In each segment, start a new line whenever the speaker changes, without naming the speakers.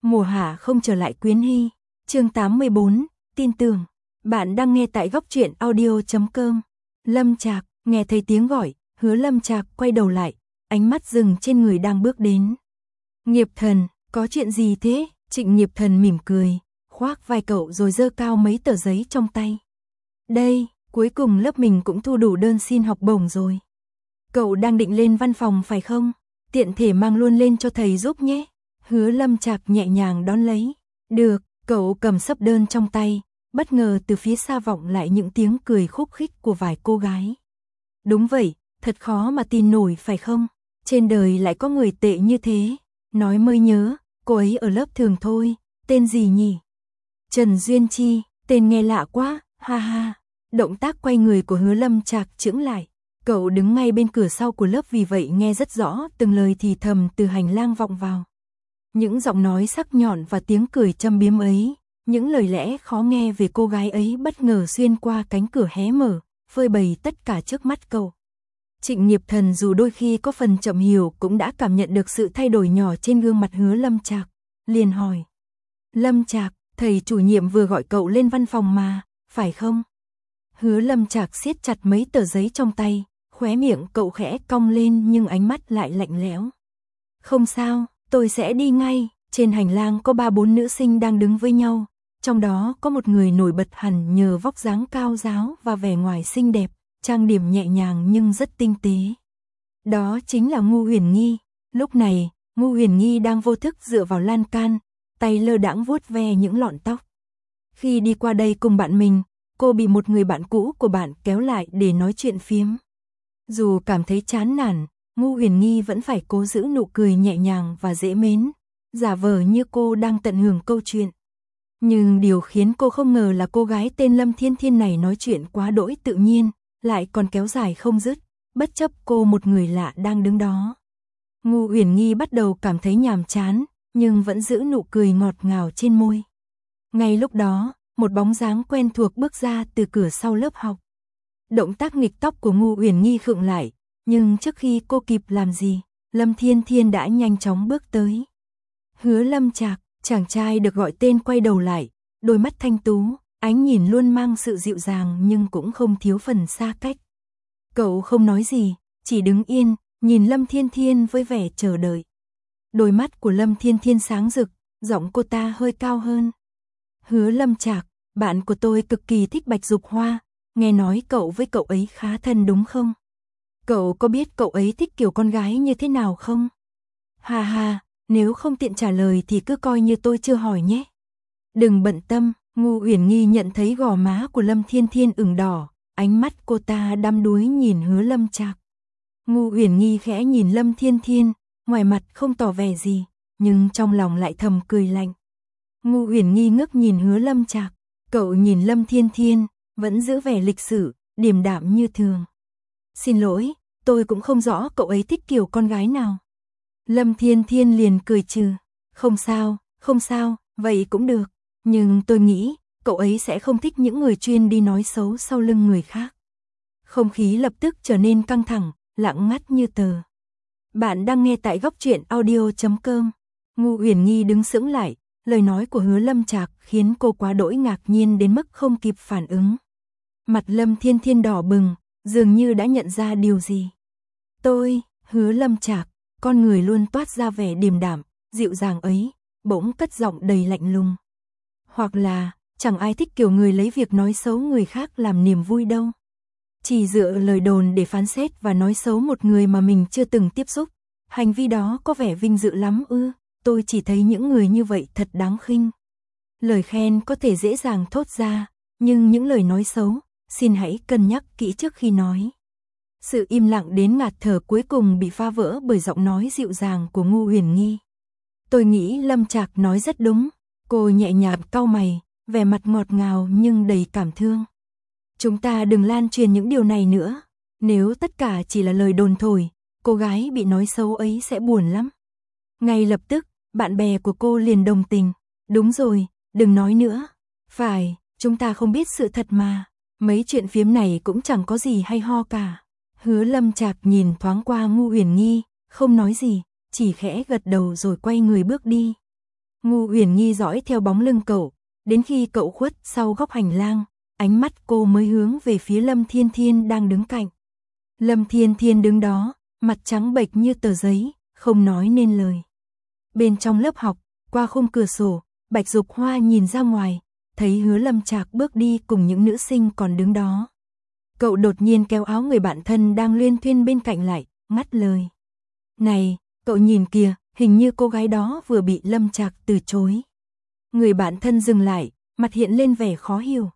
Mùa hạ không trở lại Quyến Hy. Chương 84, tin tưởng. Bạn đang nghe tại góc truyện audio.com. Lâm Trạc, nghe thấy tiếng gọi, Hứa Lâm Trạc quay đầu lại, ánh mắt dừng trên người đang bước đến. Nghiệp Thần, có chuyện gì thế? Trịnh Nghiệp Thần mỉm cười, khoác vai cậu rồi giơ cao mấy tờ giấy trong tay. Đây, cuối cùng lớp mình cũng thu đủ đơn xin học bổng rồi. Cậu đang định lên văn phòng phải không? Tiện thể mang luôn lên cho thầy giúp nhé. Hứa Lâm Trạc nhẹ nhàng đón lấy. Được, cậu cầm sấp đơn trong tay, bất ngờ từ phía xa vọng lại những tiếng cười khúc khích của vài cô gái. Đúng vậy, thật khó mà tin nổi phải không? Trên đời lại có người tệ như thế. Nói mới nhớ, cô ấy ở lớp thường thôi, tên gì nhỉ? Trần Duyên Chi, tên nghe lạ quá, ha ha. Động tác quay người của Hứa Lâm Trạc chững lại. Cậu đứng ngay bên cửa sau của lớp vì vậy nghe rất rõ từng lời thì thầm từ hành lang vọng vào. Những giọng nói sắc nhọn và tiếng cười châm biếm ấy, những lời lẽ khó nghe về cô gái ấy bất ngờ xuyên qua cánh cửa hé mở, phơi bày tất cả trước mắt cậu. Trịnh Nghiệp Thần dù đôi khi có phần chậm hiểu cũng đã cảm nhận được sự thay đổi nhỏ trên gương mặt Hứa Lâm Trạc, liền hỏi. Lâm Trạc, thầy chủ nhiệm vừa gọi cậu lên văn phòng mà, phải không? Hứa Lâm Trạc siết chặt mấy tờ giấy trong tay, khóe miệng cậu khẽ cong lên nhưng ánh mắt lại lạnh lẽo. Không sao, tôi sẽ đi ngay. Trên hành lang có 3-4 nữ sinh đang đứng với nhau, trong đó có một người nổi bật hẳn nhờ vóc dáng cao ráo và vẻ ngoài xinh đẹp, trang điểm nhẹ nhàng nhưng rất tinh tế. Đó chính là Ngu Huyền Nghi. Lúc này, Ngu Huyền Nghi đang vô thức dựa vào lan can, tay lơ đãng vuốt ve những lọn tóc. Khi đi qua đây cùng bạn mình, cô bị một người bạn cũ của bạn kéo lại để nói chuyện phiếm. Dù cảm thấy chán nản, Ngu Huyền Nghi vẫn phải cố giữ nụ cười nhẹ nhàng và dễ mến, giả vờ như cô đang tận hưởng câu chuyện. Nhưng điều khiến cô không ngờ là cô gái tên Lâm Thiên Thiên này nói chuyện quá đỗi tự nhiên, lại còn kéo dài không dứt, bất chấp cô một người lạ đang đứng đó. Ngu Huyền Nghi bắt đầu cảm thấy nhàm chán, nhưng vẫn giữ nụ cười ngọt ngào trên môi. Ngay lúc đó, một bóng dáng quen thuộc bước ra từ cửa sau lớp học. Động tác nghịch tóc của Ngu Huyền Nghi khựng lại, nhưng trước khi cô kịp làm gì, Lâm Thiên Thiên đã nhanh chóng bước tới. Hứa Lâm Trạc, chàng trai được gọi tên quay đầu lại, đôi mắt thanh tú, ánh nhìn luôn mang sự dịu dàng nhưng cũng không thiếu phần xa cách. Cậu không nói gì, chỉ đứng yên, nhìn Lâm Thiên Thiên với vẻ chờ đợi. Đôi mắt của Lâm Thiên Thiên sáng rực, giọng cô ta hơi cao hơn. Hứa Lâm Trạc, bạn của tôi cực kỳ thích Bạch Dục Hoa, nghe nói cậu với cậu ấy khá thân đúng không? Cậu có biết cậu ấy thích kiểu con gái như thế nào không? Ha ha, nếu không tiện trả lời thì cứ coi như tôi chưa hỏi nhé. Đừng bận tâm, Ngu Uyển Nghi nhận thấy gò má của Lâm Thiên Thiên ửng đỏ, ánh mắt cô ta đăm đuối nhìn Hứa Lâm Trạc. Ngu Uyển Nghi khẽ nhìn Lâm Thiên Thiên, ngoài mặt không tỏ vẻ gì, nhưng trong lòng lại thầm cười lạnh. Ngu Uyển Nghi ngước nhìn Hứa Lâm Trạc, cậu nhìn Lâm Thiên Thiên, vẫn giữ vẻ lịch sự, điềm đạm như thường. Xin lỗi, tôi cũng không rõ cậu ấy thích kiểu con gái nào. Lâm Thiên Thiên liền cười trừ. Không sao, vậy cũng được. Nhưng tôi nghĩ, cậu ấy sẽ không thích những người chuyên đi nói xấu sau lưng người khác. Không khí lập tức trở nên căng thẳng, lặng ngắt như tờ. Bạn đang nghe tại góc truyện audio.com. Ngu Uyển Nghi đứng sững lại, lời nói của Hứa Lâm Trạc khiến cô quá đỗi ngạc nhiên đến mức không kịp phản ứng. Mặt Lâm Thiên Thiên đỏ bừng, dường như đã nhận ra điều gì. Hứa Lâm Trạc, con người luôn toát ra vẻ điềm đạm, dịu dàng ấy, bỗng cất giọng đầy lạnh lùng. Hoặc là, chẳng ai thích kiểu người lấy việc nói xấu người khác làm niềm vui đâu. Chỉ dựa lời đồn để phán xét và nói xấu một người mà mình chưa từng tiếp xúc. Hành vi đó có vẻ vinh dự lắm ư, tôi chỉ thấy những người như vậy thật đáng khinh. Lời khen có thể dễ dàng thốt ra, nhưng những lời nói xấu, xin hãy cân nhắc kỹ trước khi nói. Sự im lặng đến ngạt thở cuối cùng bị phá vỡ bởi giọng nói dịu dàng của Ngu Huyền Nghi. Tôi nghĩ Lâm Trạc nói rất đúng. Cô nhẹ nhàng cau mày, vẻ mặt ngọt ngào nhưng đầy cảm thương. Chúng ta đừng lan truyền những điều này nữa. Nếu tất cả chỉ là lời đồn thổi, cô gái bị nói xấu ấy sẽ buồn lắm. Ngay lập tức, bạn bè của cô liền đồng tình. Đúng rồi, đừng nói nữa. Phải, chúng ta không biết sự thật mà. Mấy chuyện phiếm này cũng chẳng có gì hay ho cả. Hứa Lâm Trạc nhìn thoáng qua Ngu Huyền Nghi, không nói gì, chỉ khẽ gật đầu rồi quay người bước đi. Ngu Uyển Nhi dõi theo bóng lưng cậu, đến khi cậu khuất sau góc hành lang, ánh mắt cô mới hướng về phía Lâm Thiên Thiên đang đứng cạnh. Lâm Thiên Thiên đứng đó, mặt trắng bệch như tờ giấy, không nói nên lời. Bên trong lớp học, qua khung cửa sổ, Bạch Dục Hoa nhìn ra ngoài, thấy Hứa Lâm Trạc bước đi cùng những nữ sinh còn đứng đó. Cậu đột nhiên kéo áo người bạn thân đang luyên thuyên bên cạnh lại, ngắt lời. Này, cậu nhìn kìa, hình như cô gái đó vừa bị Lâm Trạc từ chối. Người bạn thân dừng lại, mặt hiện lên vẻ khó hiểu.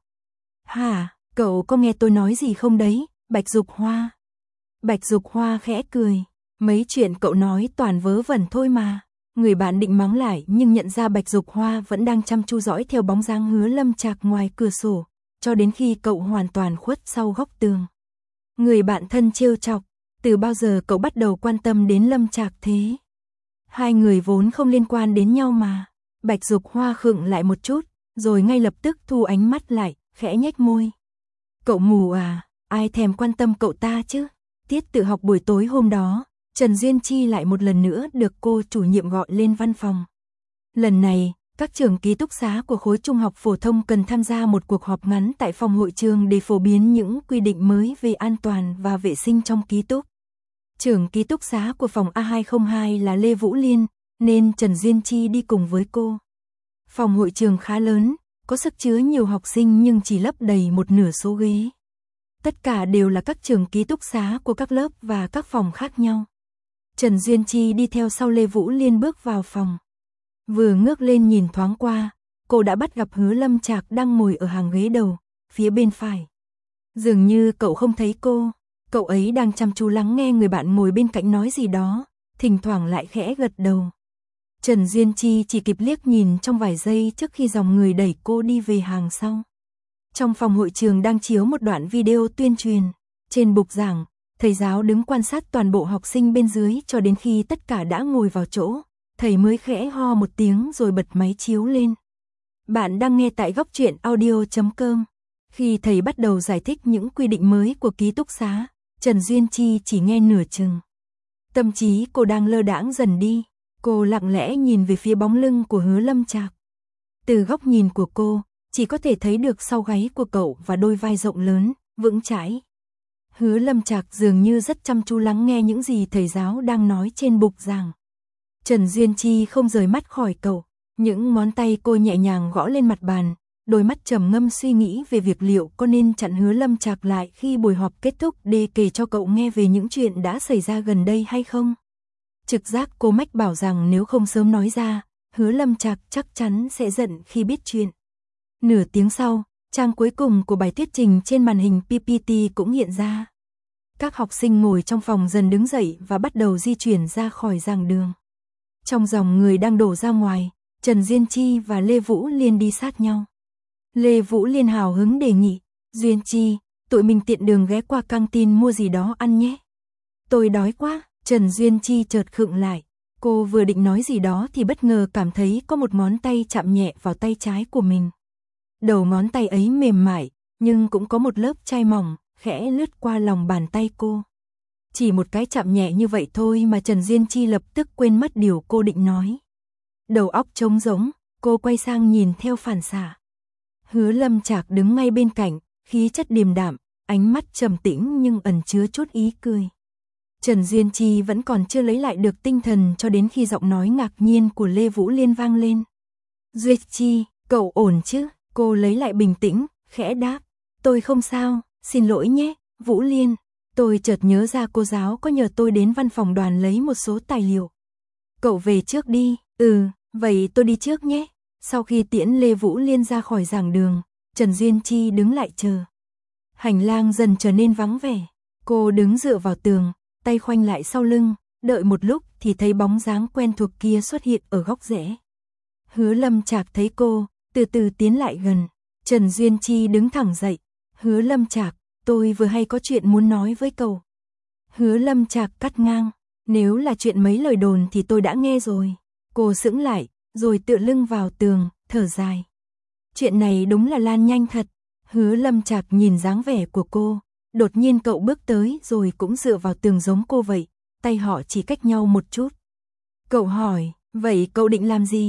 Hả, cậu có nghe tôi nói gì không đấy, Bạch Dục Hoa? Bạch Dục Hoa khẽ cười, mấy chuyện cậu nói toàn vớ vẩn thôi mà. Người bạn định mắng lại nhưng nhận ra Bạch Dục Hoa vẫn đang chăm chú dõi theo bóng dáng Hứa Lâm Trạc ngoài cửa sổ, cho đến khi cậu hoàn toàn khuất sau góc tường. Người bạn thân trêu chọc, từ bao giờ cậu bắt đầu quan tâm đến Lâm Trạc thế? Hai người vốn không liên quan đến nhau mà. Bạch Dục Hoa khựng lại một chút, rồi ngay lập tức thu ánh mắt lại, khẽ nhếch môi. Cậu mù à, ai thèm quan tâm cậu ta chứ? Tiết tự học buổi tối hôm đó, Trần Duyên Chi lại một lần nữa được cô chủ nhiệm gọi lên văn phòng. Lần này, các trường ký túc xá của khối trung học phổ thông cần tham gia một cuộc họp ngắn tại phòng hội trường để phổ biến những quy định mới về an toàn và vệ sinh trong ký túc. Trưởng ký túc xá của phòng A202 là Lê Vũ Liên, nên Trần Duyên Chi đi cùng với cô. Phòng hội trường khá lớn, có sức chứa nhiều học sinh nhưng chỉ lấp đầy một nửa số ghế. Tất cả đều là các trường ký túc xá của các lớp và các phòng khác nhau. Trần Duyên Chi đi theo sau Lê Vũ Liên bước vào phòng. Vừa ngước lên nhìn thoáng qua, cô đã bắt gặp Hứa Lâm Trạc đang ngồi ở hàng ghế đầu, phía bên phải. Dường như cậu không thấy cô, cậu ấy đang chăm chú lắng nghe người bạn ngồi bên cạnh nói gì đó, thỉnh thoảng lại khẽ gật đầu. Trần Duyên Chi chỉ kịp liếc nhìn trong vài giây trước khi dòng người đẩy cô đi về hàng sau. Trong phòng hội trường đang chiếu một đoạn video tuyên truyền. Trên bục giảng, thầy giáo đứng quan sát toàn bộ học sinh bên dưới cho đến khi tất cả đã ngồi vào chỗ. Thầy mới khẽ ho một tiếng rồi bật máy chiếu lên. Bạn đang nghe tại Góc Truyện Audio.com. Khi thầy bắt đầu giải thích những quy định mới của ký túc xá, Trần Duyên Chi chỉ nghe nửa chừng. Tâm trí cô đang lơ đãng dần đi. Cô lặng lẽ nhìn về phía bóng lưng của Hứa Lâm Trạc. Từ góc nhìn của cô, chỉ có thể thấy được sau gáy của cậu và đôi vai rộng lớn, vững chãi. Hứa Lâm Trạc dường như rất chăm chú lắng nghe những gì thầy giáo đang nói trên bục giảng. Trần Duyên Chi không rời mắt khỏi cậu, những ngón tay cô nhẹ nhàng gõ lên mặt bàn, đôi mắt trầm ngâm suy nghĩ về việc liệu có nên chặn Hứa Lâm Trạc lại khi buổi họp kết thúc để kể cho cậu nghe về những chuyện đã xảy ra gần đây hay không. Trực giác cô mách bảo rằng nếu không sớm nói ra, Hứa Lâm Trạc chắc chắn sẽ giận khi biết chuyện. Nửa tiếng sau, trang cuối cùng của bài thuyết trình trên màn hình PPT cũng hiện ra. Các học sinh ngồi trong phòng dần đứng dậy và bắt đầu di chuyển ra khỏi giảng đường. Trong dòng người đang đổ ra ngoài, Trần Duyên Chi và Lê Vũ Liên đi sát nhau. Lê Vũ Liên hào hứng đề nghị, Duyên Chi, tụi mình tiện đường ghé qua căng tin mua gì đó ăn nhé. Tôi đói quá. Trần Duyên Chi chợt khựng lại, cô vừa định nói gì đó thì bất ngờ cảm thấy có một ngón tay chạm nhẹ vào tay trái của mình. Đầu ngón tay ấy mềm mại, nhưng cũng có một lớp chai mỏng, khẽ lướt qua lòng bàn tay cô. Chỉ một cái chạm nhẹ như vậy thôi mà Trần Duyên Chi lập tức quên mất điều cô định nói. Đầu óc trống rỗng, cô quay sang nhìn theo phản xạ. Hứa Lâm Trạc đứng ngay bên cạnh, khí chất điềm đạm, ánh mắt trầm tĩnh nhưng ẩn chứa chút ý cười. Trần Duyên Chi vẫn còn chưa lấy lại được tinh thần cho đến khi giọng nói ngạc nhiên của Lê Vũ Liên vang lên. Duyên Chi, cậu ổn chứ? Cô lấy lại bình tĩnh, khẽ đáp. Tôi không sao, xin lỗi nhé, Vũ Liên. Tôi chợt nhớ ra cô giáo có nhờ tôi đến văn phòng đoàn lấy một số tài liệu. Cậu về trước đi. Vậy tôi đi trước nhé. Sau khi tiễn Lê Vũ Liên ra khỏi giảng đường, Trần Duyên Chi đứng lại chờ. Hành lang dần trở nên vắng vẻ. Cô đứng dựa vào tường, tay khoanh lại sau lưng, đợi một lúc thì thấy bóng dáng quen thuộc kia xuất hiện ở góc rẽ. Hứa Lâm Trạc thấy cô, từ từ tiến lại gần. Trần Duyên Chi đứng thẳng dậy. Hứa Lâm Trạc, tôi vừa hay có chuyện muốn nói với cậu. Hứa Lâm Trạc cắt ngang. Nếu là chuyện mấy lời đồn thì tôi đã nghe rồi. Cô sững lại, rồi tựa lưng vào tường, thở dài. Chuyện này đúng là lan nhanh thật. Hứa Lâm Trạc nhìn dáng vẻ của cô. Đột nhiên cậu bước tới rồi cũng dựa vào tường giống cô vậy. Tay họ chỉ cách nhau một chút. Cậu hỏi, vậy cậu định làm gì?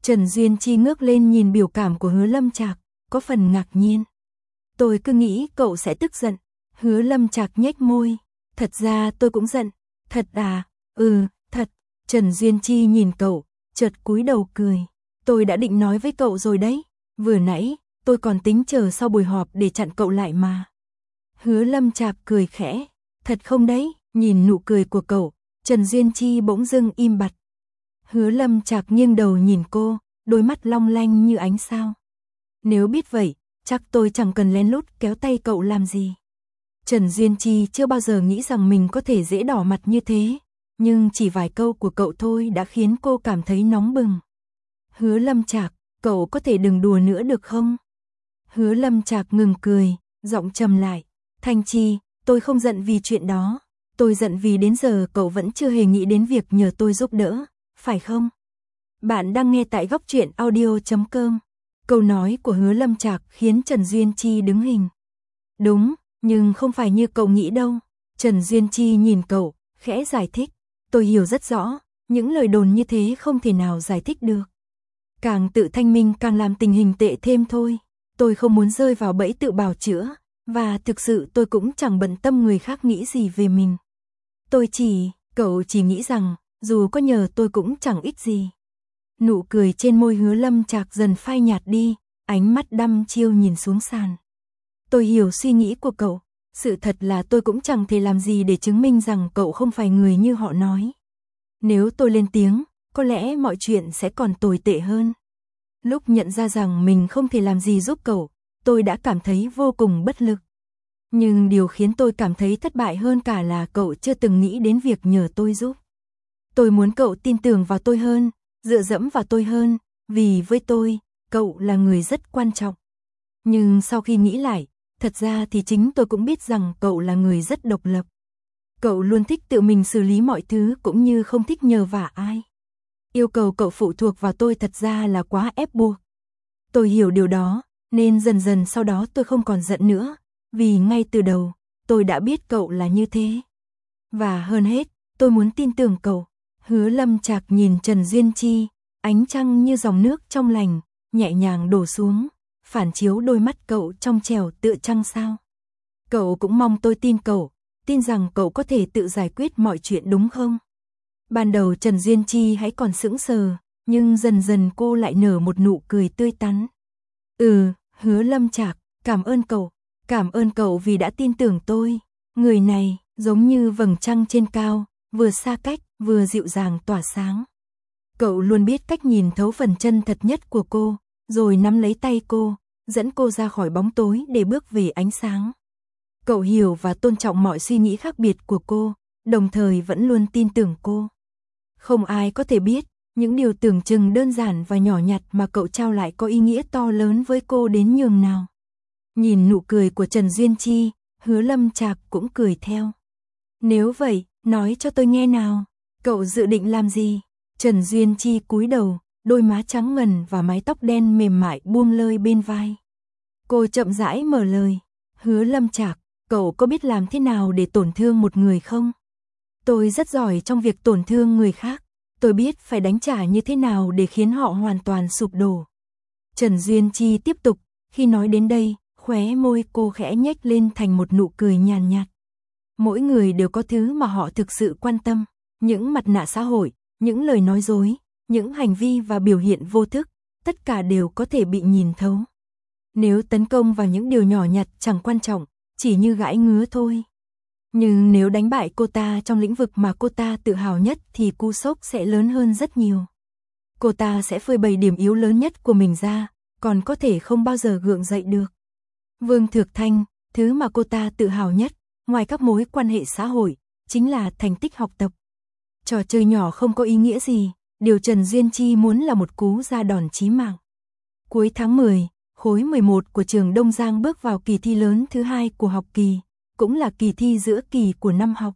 Trần Duyên Chi ngước lên nhìn biểu cảm của Hứa Lâm Trạc, có phần ngạc nhiên. Tôi cứ nghĩ cậu sẽ tức giận. Hứa Lâm Trạc nhếch môi. Thật ra tôi cũng giận. Thật à? Ừ, thật. Trần Duyên Chi nhìn cậu, chợt cúi đầu cười. Tôi đã định nói với cậu rồi đấy. Vừa nãy, tôi còn tính chờ sau buổi họp để chặn cậu lại mà. Hứa Lâm Trạc cười khẽ. Thật không đấy? Nhìn nụ cười của cậu, Trần Duyên Chi bỗng dưng im bặt. Hứa Lâm Trạc nghiêng đầu nhìn cô, đôi mắt long lanh như ánh sao. Nếu biết vậy, chắc tôi chẳng cần lén lút kéo tay cậu làm gì. Trần Duyên Chi chưa bao giờ nghĩ rằng mình có thể dễ đỏ mặt như thế, nhưng chỉ vài câu của cậu thôi đã khiến cô cảm thấy nóng bừng. Hứa Lâm Trạc, cậu có thể đừng đùa nữa được không? Hứa Lâm Trạc ngừng cười, giọng trầm lại. Thanh Chi, tôi không giận vì chuyện đó. Tôi giận vì đến giờ cậu vẫn chưa hề nghĩ đến việc nhờ tôi giúp đỡ, phải không? Bạn đang nghe tại góc truyện audio.com. Câu nói của Hứa Lâm Trạc khiến Trần Duyên Chi đứng hình. Đúng, nhưng không phải như cậu nghĩ đâu. Trần Duyên Chi nhìn cậu, khẽ giải thích. Tôi hiểu rất rõ, những lời đồn như thế không thể nào giải thích được. Càng tự thanh minh càng làm tình hình tệ thêm thôi. Tôi không muốn rơi vào bẫy tự bào chữa, và thực sự tôi cũng chẳng bận tâm người khác nghĩ gì về mình. Cậu chỉ nghĩ rằng, dù có nhờ tôi cũng chẳng ích gì. Nụ cười trên môi Hứa Lâm Trạc dần phai nhạt đi, ánh mắt đăm chiêu nhìn xuống sàn. Tôi hiểu suy nghĩ của cậu, sự thật là tôi cũng chẳng thể làm gì để chứng minh rằng cậu không phải người như họ nói. Nếu tôi lên tiếng, có lẽ mọi chuyện sẽ còn tồi tệ hơn. Lúc nhận ra rằng mình không thể làm gì giúp cậu, tôi đã cảm thấy vô cùng bất lực. Nhưng điều khiến tôi cảm thấy thất bại hơn cả là cậu chưa từng nghĩ đến việc nhờ tôi giúp. Tôi muốn cậu tin tưởng vào tôi hơn, dựa dẫm vào tôi hơn, vì với tôi, cậu là người rất quan trọng. Nhưng sau khi nghĩ lại, thật ra thì chính tôi cũng biết rằng cậu là người rất độc lập. Cậu luôn thích tự mình xử lý mọi thứ cũng như không thích nhờ vả ai. Yêu cầu cậu phụ thuộc vào tôi thật ra là quá ép buộc. Tôi hiểu điều đó, nên dần dần sau đó tôi không còn giận nữa, vì ngay từ đầu, tôi đã biết cậu là như thế. Và hơn hết, tôi muốn tin tưởng cậu. Hứa Lâm Trạc nhìn Trần Duyên Chi, ánh trăng như dòng nước trong lành, nhẹ nhàng đổ xuống, phản chiếu đôi mắt cậu trong trẻo tựa trăng sao. Cậu cũng mong tôi tin cậu, tin rằng cậu có thể tự giải quyết mọi chuyện đúng không? Ban đầu Trần Duyên Chi hãy còn sững sờ, nhưng dần dần cô lại nở một nụ cười tươi tắn. Hứa Lâm Trạc, cảm ơn cậu vì đã tin tưởng tôi. Người này, giống như vầng trăng trên cao, vừa xa cách, vừa dịu dàng tỏa sáng. Cậu luôn biết cách nhìn thấu phần chân thật nhất của cô, rồi nắm lấy tay cô, dẫn cô ra khỏi bóng tối để bước về ánh sáng. Cậu hiểu và tôn trọng mọi suy nghĩ khác biệt của cô, đồng thời vẫn luôn tin tưởng cô. Không ai có thể biết, những điều tưởng chừng đơn giản và nhỏ nhặt mà cậu trao lại có ý nghĩa to lớn với cô đến nhường nào. Nhìn nụ cười của Trần Duyên Chi, Hứa Lâm Trạc cũng cười theo. Nếu vậy, nói cho tôi nghe nào, cậu dự định làm gì? Trần Duyên Chi cúi đầu, đôi má trắng ngần và mái tóc đen mềm mại buông lơi bên vai. Cô chậm rãi mở lời. Hứa Lâm Trạc, cậu có biết làm thế nào để tổn thương một người không? Tôi rất giỏi trong việc tổn thương người khác. Tôi biết phải đánh trả như thế nào để khiến họ hoàn toàn sụp đổ. Trần Duyên Chi tiếp tục, khi nói đến đây, khóe môi cô khẽ nhếch lên thành một nụ cười nhàn nhạt. Mỗi người đều có thứ mà họ thực sự quan tâm, những mặt nạ xã hội, những lời nói dối, những hành vi và biểu hiện vô thức, tất cả đều có thể bị nhìn thấu. Nếu tấn công vào những điều nhỏ nhặt chẳng quan trọng, chỉ như gãi ngứa thôi. Nhưng nếu đánh bại cô ta trong lĩnh vực mà cô ta tự hào nhất thì cú sốc sẽ lớn hơn rất nhiều. Cô ta sẽ phơi bày điểm yếu lớn nhất của mình ra, còn có thể không bao giờ gượng dậy được. Vương Thược Thanh, thứ mà cô ta tự hào nhất, ngoài các mối quan hệ xã hội, chính là thành tích học tập. Trò chơi nhỏ không có ý nghĩa gì, điều Trần Duyên Chi muốn là một cú ra đòn chí mạng. Cuối tháng 10, khối 11 của trường Đông Giang bước vào kỳ thi lớn thứ 2 của học kỳ, cũng là kỳ thi giữa kỳ của năm học.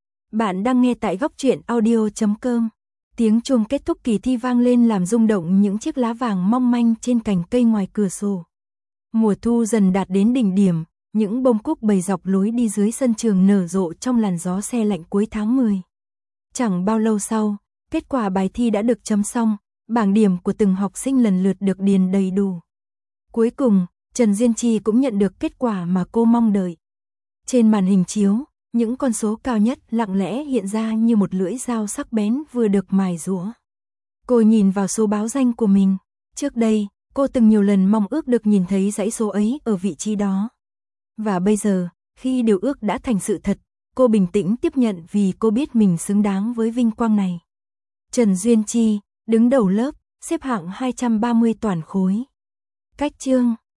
Bạn đang nghe tại góc truyện audio.com. Tiếng chuông kết thúc kỳ thi vang lên làm rung động những chiếc lá vàng mong manh trên cành cây ngoài cửa sổ. Mùa thu dần đạt đến đỉnh điểm, những bông cúc bày dọc lối đi dưới sân trường nở rộ trong làn gió se lạnh cuối tháng 10. Chẳng bao lâu sau, kết quả bài thi đã được chấm xong, Bảng điểm của từng học sinh lần lượt được điền đầy đủ. Cuối cùng, Trần Duyên Chi cũng nhận được kết quả mà cô mong đợi. Trên màn hình chiếu, những con số cao nhất lặng lẽ hiện ra như một lưỡi dao sắc bén vừa được mài giũa. Cô nhìn vào số báo danh của mình. Trước đây, cô từng nhiều lần mong ước được nhìn thấy dãy số ấy ở vị trí đó. Và bây giờ, khi điều ước đã thành sự thật, cô bình tĩnh tiếp nhận vì cô biết mình xứng đáng với vinh quang này. Trần Duyên Chi, đứng đầu lớp, xếp hạng 230 toàn khối. Cách chương